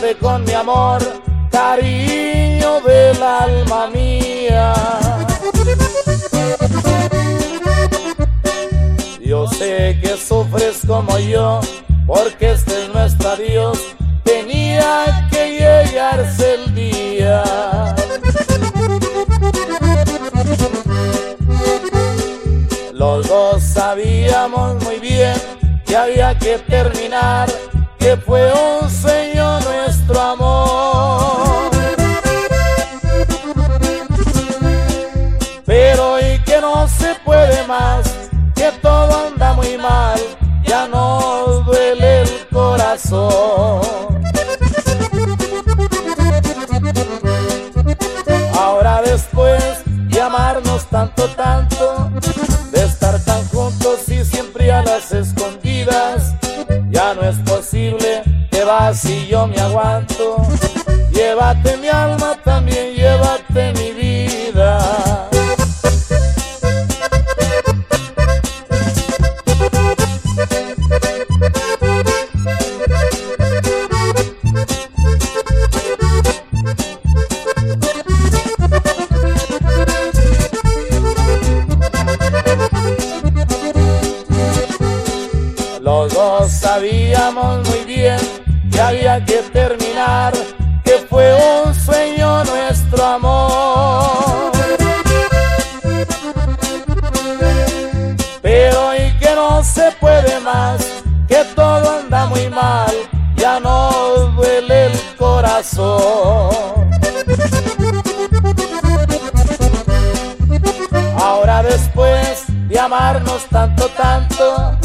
quedarte con mi amor, cariño del alma mía. Yo sé que sufres como yo, porque este es nuestro adiós, tenía que llegarse el día. Los dos sabíamos muy bien que había que terminar, que fue un sueño nuestro amor. Pero hoy que no se puede más, que todo anda muy mal, ya nos duele el corazón. Ahora después de amarnos tanto, de estar tan juntos y siempre a las escondidas, ya no es posible, te vas y yo me aguanto. Llévate mi alma, también llévate mi vida. Los dos sabíamos muy bien que había que terminar, que fue un sueño nuestro amor. Pero hoy que no se puede más, que todo anda muy mal, ya nos duele el corazón. Ahora después de amarnos tanto,